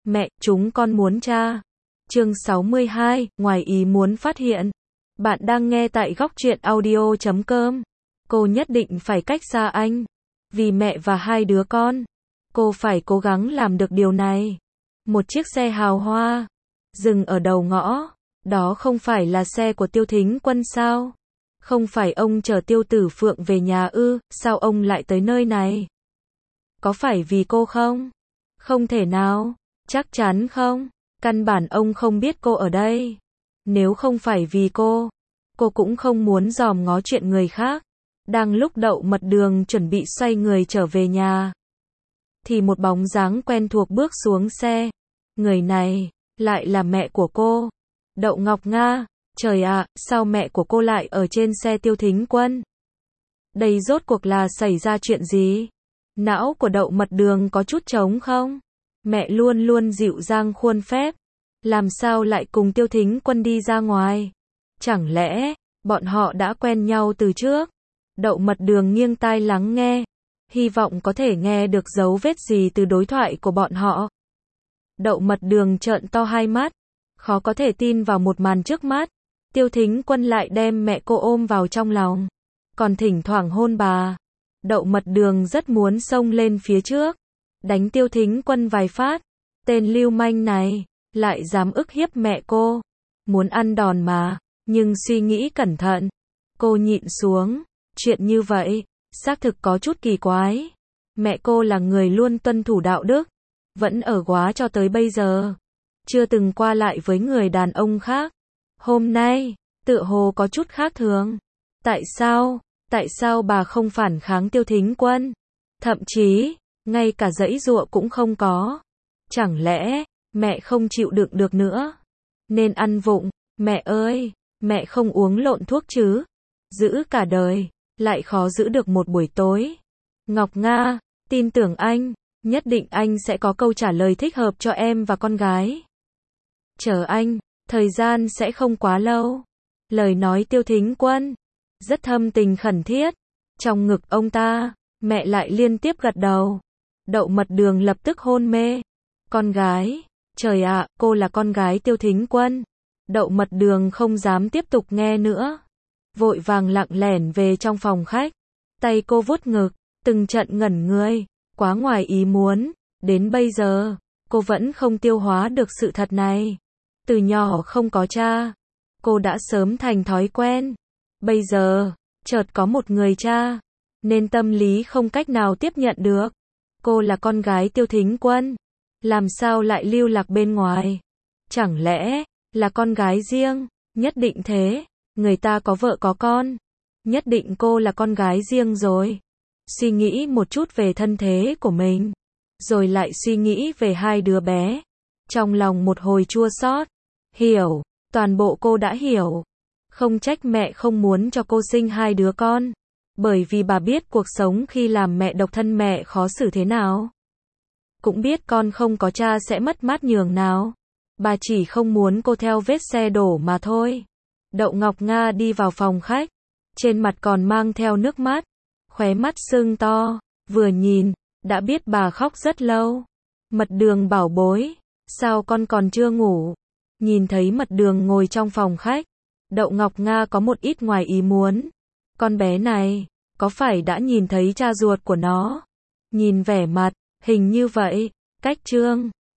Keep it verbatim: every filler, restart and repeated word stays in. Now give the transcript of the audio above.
Mẹ, chúng con muốn cha. Chương sáu mươi hai, ngoài ý muốn phát hiện. Bạn đang nghe tại góc truyện audio chấm com. Cô nhất định phải cách xa anh. Vì mẹ và hai đứa con. Cô phải cố gắng làm được điều này. Một chiếc xe hào hoa. Dừng ở đầu ngõ. Đó không phải là xe của Tiêu Thính Quân sao? Không phải ông chở Tiêu Tử Phượng về nhà ư, sao ông lại tới nơi này? Có phải vì cô không? Không thể nào. Chắc chắn không. Căn bản ông không biết cô ở đây. Nếu không phải vì cô, cô cũng không muốn dòm ngó chuyện người khác. Đang lúc Đậu Mật Đường chuẩn bị xoay người trở về nhà, thì một bóng dáng quen thuộc bước xuống xe. Người này, lại là mẹ của cô. Đậu Ngọc Nga. Trời ạ, sao mẹ của cô lại ở trên xe Tiêu Thính Quân? Đây rốt cuộc là xảy ra chuyện gì? Não của Đậu Mật Đường có chút trống không? Mẹ luôn luôn dịu dàng khuôn phép. Làm sao lại cùng Tiêu Thính Quân đi ra ngoài? Chẳng lẽ, bọn họ đã quen nhau từ trước? Đậu Mật Đường nghiêng tai lắng nghe. Hy vọng có thể nghe được dấu vết gì từ đối thoại của bọn họ. Đậu Mật Đường trợn to hai mắt. Khó có thể tin vào một màn trước mắt. Tiêu Thính Quân lại đem mẹ cô ôm vào trong lòng. Còn thỉnh thoảng hôn bà. Đậu Mật Đường rất muốn xông lên phía trước. Đánh Tiêu Thính Quân vài phát. Tên lưu manh này, lại dám ức hiếp mẹ cô. Muốn ăn đòn mà, nhưng suy nghĩ cẩn thận. Cô nhịn xuống. Chuyện như vậy, xác thực có chút kỳ quái. Mẹ cô là người luôn tuân thủ đạo đức. Vẫn ở góa cho tới bây giờ. Chưa từng qua lại với người đàn ông khác. Hôm nay, tựa hồ có chút khác thường. Tại sao? Tại sao bà không phản kháng Tiêu Thính Quân? Thậm chí, ngay cả giãy giụa cũng không có. Chẳng lẽ, mẹ không chịu đựng được nữa? Nên ăn vụng. Mẹ ơi, mẹ không uống lộn thuốc chứ? Giữ cả đời, lại khó giữ được một buổi tối. Ngọc Nga, tin tưởng anh, nhất định anh sẽ có câu trả lời thích hợp cho em và con gái. Chờ anh, thời gian sẽ không quá lâu. Lời nói Tiêu Thính Quân rất thâm tình khẩn thiết. Trong ngực ông ta, mẹ lại liên tiếp gật đầu. Đậu Mật Đường lập tức hôn mê. Con gái, trời ạ, cô là con gái Tiêu Thính Quân. Đậu Mật Đường không dám tiếp tục nghe nữa. Vội vàng lặng lẻn về trong phòng khách. Tay cô vuốt ngực, từng trận ngẩn người. Quá ngoài ý muốn. Đến bây giờ, cô vẫn không tiêu hóa được sự thật này. Từ nhỏ không có cha, cô đã sớm thành thói quen. Bây giờ, chợt có một người cha, nên tâm lý không cách nào tiếp nhận được. Cô là con gái Tiêu Thính Quân, làm sao lại lưu lạc bên ngoài? Chẳng lẽ là con gái riêng? Nhất định thế, người ta có vợ có con, nhất định cô là con gái riêng rồi. Suy nghĩ một chút về thân thế của mình, rồi lại suy nghĩ về hai đứa bé. Trong lòng một hồi chua xót. Hiểu, toàn bộ cô đã hiểu. Không trách mẹ không muốn cho cô sinh hai đứa con. Bởi vì bà biết cuộc sống khi làm mẹ độc thân mẹ khó xử thế nào. Cũng biết con không có cha sẽ mất mát nhường nào. Bà chỉ không muốn cô theo vết xe đổ mà thôi. Đậu Ngọc Nga đi vào phòng khách. Trên mặt còn mang theo nước mắt. Khóe mắt sưng to. Vừa nhìn, đã biết bà khóc rất lâu. Mật Đường bảo bối. Sao con còn chưa ngủ? Nhìn thấy Mật Đường ngồi trong phòng khách. Đậu Ngọc Nga có một ít ngoài ý muốn. Con bé này, có phải đã nhìn thấy cha ruột của nó? Nhìn vẻ mặt, hình như vậy. Cách Trương